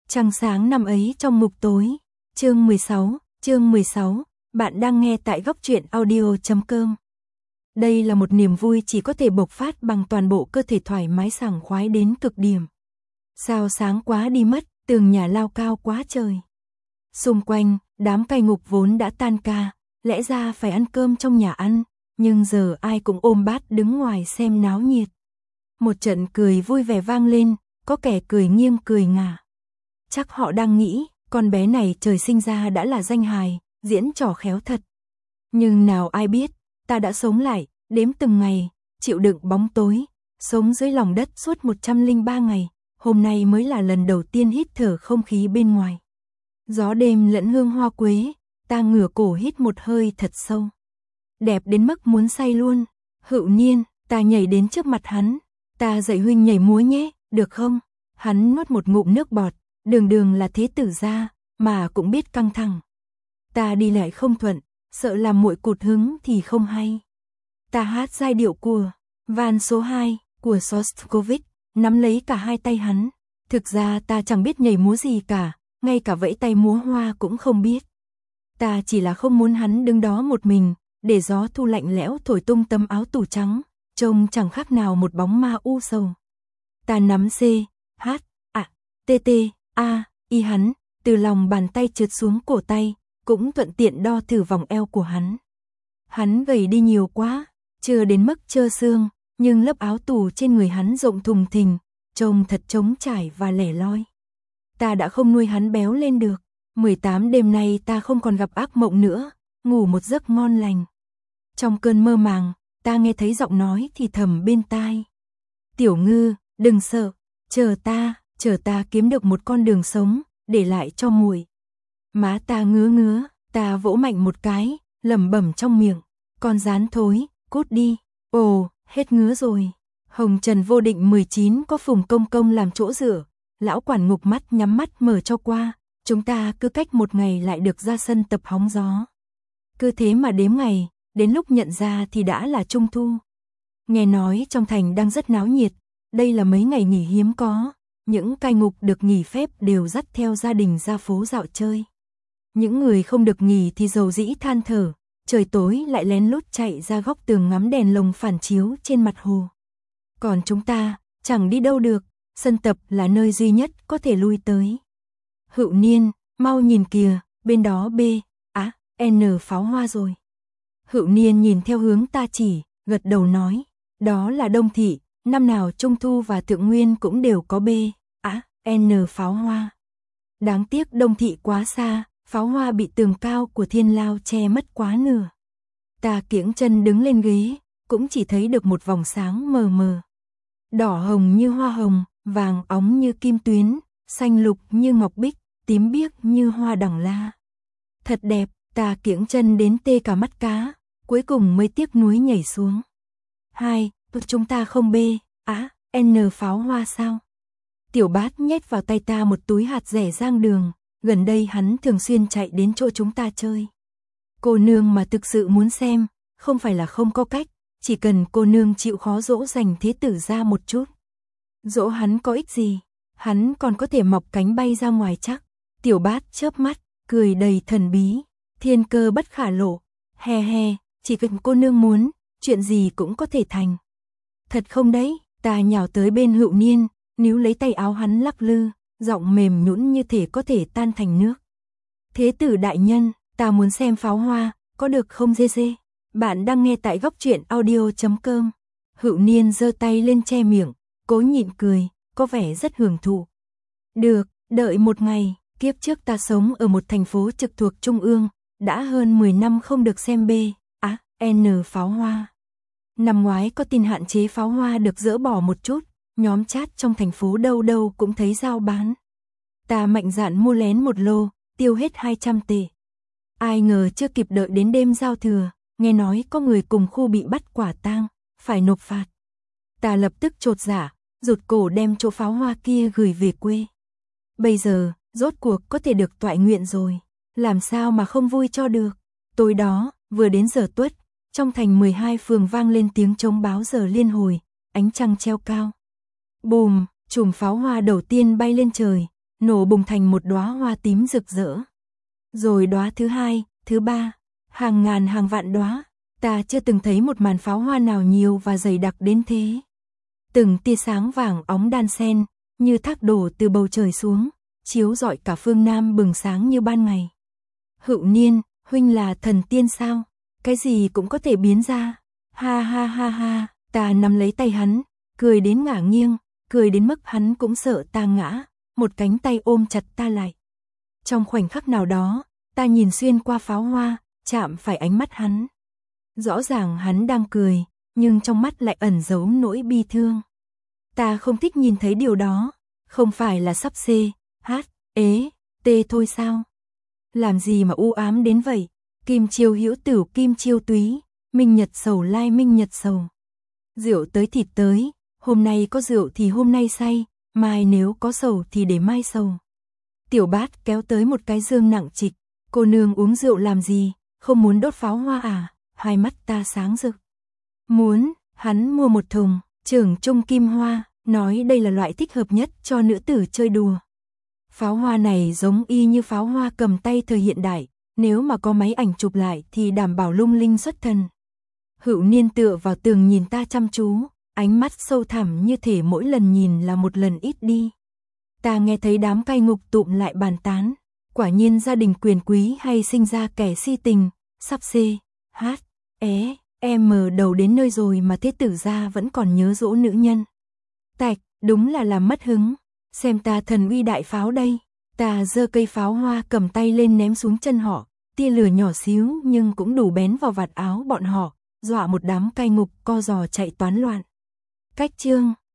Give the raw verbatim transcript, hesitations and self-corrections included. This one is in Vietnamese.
Trăng sáng năm ấy trong ngục tối. Chương mười sáu, chương mười sáu, bạn đang nghe tại góc truyện audio chấm com. Đây là một niềm vui chỉ có thể bộc phát bằng toàn bộ cơ thể thoải mái sảng khoái đến cực điểm. Sao sáng quá đi mất, tường nhà lao cao quá trời. Xung quanh, đám cai ngục vốn đã tan ca, lẽ ra phải ăn cơm trong nhà ăn, nhưng giờ ai cũng ôm bát đứng ngoài xem náo nhiệt. Một trận cười vui vẻ vang lên, có kẻ cười nghiêng cười ngả. Chắc họ đang nghĩ, con bé này trời sinh ra đã là danh hài, diễn trò khéo thật. Nhưng nào ai biết, ta đã sống lại, đếm từng ngày, chịu đựng bóng tối, sống dưới lòng đất suốt một trăm lẻ ba ngày, hôm nay mới là lần đầu tiên hít thở không khí bên ngoài. Gió đêm lẫn hương hoa quế, ta ngửa cổ hít một hơi thật sâu. Đẹp đến mức muốn say luôn. Hữu Niên, ta nhảy đến trước mặt hắn, ta dạy huynh nhảy múa nhé, được không? Hắn nuốt một ngụm nước bọt, đường đường là thế tử gia, mà cũng biết căng thẳng. Ta đi lại không thuận, sợ làm muội cụt hứng thì không hay. Ta hát giai điệu của van số hai của Shostakovich, nắm lấy cả hai tay hắn. Thực ra ta chẳng biết nhảy múa gì cả, ngay cả vẫy tay múa hoa cũng không biết. Ta chỉ là không muốn hắn đứng đó một mình, để gió thu lạnh lẽo thổi tung tấm áo tù trắng, trông chẳng khác nào một bóng ma u sầu. Ta nắm C, H, A, T, T, A, Y hắn, từ lòng bàn tay trượt xuống cổ tay, cũng thuận tiện đo thử vòng eo của hắn. Hắn gầy đi nhiều quá, chưa đến mức trơ xương, nhưng lớp áo tù trên người hắn rộng thùng thình, trông thật trống trải và lẻ loi. Ta đã không nuôi hắn béo lên được. mười tám đêm nay ta không còn gặp ác mộng nữa, ngủ một giấc ngon lành. Trong cơn mơ màng, ta nghe thấy giọng nói thì thầm bên tai. Tiểu Ngư, đừng sợ, chờ ta, chờ ta kiếm được một con đường sống, để lại cho muội. Má ta ngứa ngứa, ta vỗ mạnh một cái, lẩm bẩm trong miệng. Con rán thối, cút đi. Ồ, hết ngứa rồi. Hồng Trần Vô Định mười chín có Phùng Công Công làm chỗ dựa. Lão quản ngục mắt nhắm mắt mở cho qua. Chúng ta cứ cách một ngày lại được ra sân tập hóng gió. Cứ thế mà đếm ngày, đến lúc nhận ra thì đã là Trung Thu. Nghe nói trong thành đang rất náo nhiệt, đây là mấy ngày nghỉ hiếm có. Những cai ngục được nghỉ phép đều dắt theo gia đình ra phố dạo chơi. Những người không được nghỉ thì dầu dĩ than thở, trời tối lại lén lút chạy ra góc tường ngắm đèn lồng phản chiếu trên mặt hồ. Còn chúng ta, chẳng đi đâu được, sân tập là nơi duy nhất có thể lui tới. Hữu Niên, mau nhìn kìa, bên đó B, á, N pháo hoa rồi. Hữu Niên nhìn theo hướng ta chỉ, gật đầu nói, đó là Đông Thị, năm nào Trung Thu và Thượng Nguyên cũng đều có B, á, N pháo hoa. Đáng tiếc Đông Thị quá xa, pháo hoa bị tường cao của Thiên Lao che mất quá nửa. Ta kiễng chân đứng lên ghế, cũng chỉ thấy được một vòng sáng mờ mờ. Đỏ hồng như hoa hồng, vàng óng như kim tuyến, xanh lục như ngọc bích, tím biếc như hoa đằng la. Thật đẹp, ta kiễng chân đến tê cả mắt cá, cuối cùng mới tiếc nuối nhảy xuống. Hai, chúng ta không B, á, N pháo hoa sao? Tiểu Bát nhét vào tay ta một túi hạt rẻ Giang Đường, gần đây hắn thường xuyên chạy đến chỗ chúng ta chơi. Cô nương mà thực sự muốn xem, không phải là không có cách, chỉ cần cô nương chịu khó dỗ dành thế tử ra một chút. Dỗ hắn có ích gì, hắn còn có thể mọc cánh bay ra ngoài chắc. Tiểu Bát chớp mắt, cười đầy thần bí, thiên cơ bất khả lộ, he he, chỉ cần cô nương muốn, chuyện gì cũng có thể thành. Thật không đấy, ta nhào tới bên Hữu Niên, níu lấy tay áo hắn lắc lư, giọng mềm nhũn như thể có thể tan thành nước. Thế tử đại nhân, ta muốn xem pháo hoa, có được không dê dê? Bạn đang nghe tại góc truyện audio chấm com. Hữu Niên giơ tay lên che miệng, cố nhịn cười, có vẻ rất hưởng thụ. Được, đợi một ngày, kiếp trước ta sống ở một thành phố trực thuộc Trung ương, đã hơn mười năm không được xem B, á, N pháo hoa. Năm ngoái có tin hạn chế pháo hoa được dỡ bỏ một chút, nhóm chat trong thành phố đâu đâu cũng thấy giao bán. Ta mạnh dạn mua lén một lô, tiêu hết hai trăm tệ. Ai ngờ chưa kịp đợi đến đêm giao thừa, nghe nói có người cùng khu bị bắt quả tang, phải nộp phạt. Ta lập tức chột dạ, rụt cổ đem chỗ pháo hoa kia gửi về quê. Bây giờ, rốt cuộc có thể được toại nguyện rồi, làm sao mà không vui cho được. Tối đó, vừa đến giờ tuất, trong thành mười hai phường vang lên tiếng trống báo giờ liên hồi, ánh trăng treo cao. Bùm, chùm pháo hoa đầu tiên bay lên trời, nổ bùng thành một đóa hoa tím rực rỡ. Rồi đóa thứ hai, thứ ba, hàng ngàn hàng vạn đóa, ta chưa từng thấy một màn pháo hoa nào nhiều và dày đặc đến thế. Từng tia sáng vàng óng đan xen, như thác đổ từ bầu trời xuống, chiếu rọi cả phương Nam bừng sáng như ban ngày. Hữu Niên, huynh là thần tiên sao? Cái gì cũng có thể biến ra. Ha ha ha ha, ta nắm lấy tay hắn, cười đến ngả nghiêng, cười đến mức hắn cũng sợ ta ngã, một cánh tay ôm chặt ta lại. Trong khoảnh khắc nào đó, ta nhìn xuyên qua pháo hoa, chạm phải ánh mắt hắn. Rõ ràng hắn đang cười, nhưng trong mắt lại ẩn giấu nỗi bi thương. Ta không thích nhìn thấy điều đó, không phải là sắp C, H, ế, T thôi sao? Làm gì mà u ám đến vậy? Kim chiêu hữu tửu kim chiêu túy, minh nhật sầu lai minh nhật sầu. Rượu tới thịt tới, hôm nay có rượu thì hôm nay say, mai nếu có sầu thì để mai sầu. Tiểu Bát kéo tới một cái dương nặng trịch, cô nương uống rượu làm gì, không muốn đốt pháo hoa à? Hai mắt ta sáng rực. Muốn, hắn mua một thùng, trưởng trung kim hoa, nói đây là loại thích hợp nhất cho nữ tử chơi đùa. Pháo hoa này giống y như pháo hoa cầm tay thời hiện đại, nếu mà có máy ảnh chụp lại thì đảm bảo lung linh xuất thần. Hữu Niên tựa vào tường nhìn ta chăm chú, ánh mắt sâu thẳm như thể mỗi lần nhìn là một lần ít đi. Ta nghe thấy đám cai ngục tụm lại bàn tán, quả nhiên gia đình quyền quý hay sinh ra kẻ si tình, sắp C, H, é, M đầu đến nơi rồi mà thế tử gia vẫn còn nhớ dỗ nữ nhân. Tạch, đúng là làm mất hứng, xem ta thần uy đại pháo đây. Ta giơ cây pháo hoa cầm tay lên ném xuống chân họ, tia lửa nhỏ xíu nhưng cũng đủ bén vào vạt áo bọn họ, dọa một đám cai ngục co giò chạy toán loạn. Cách chương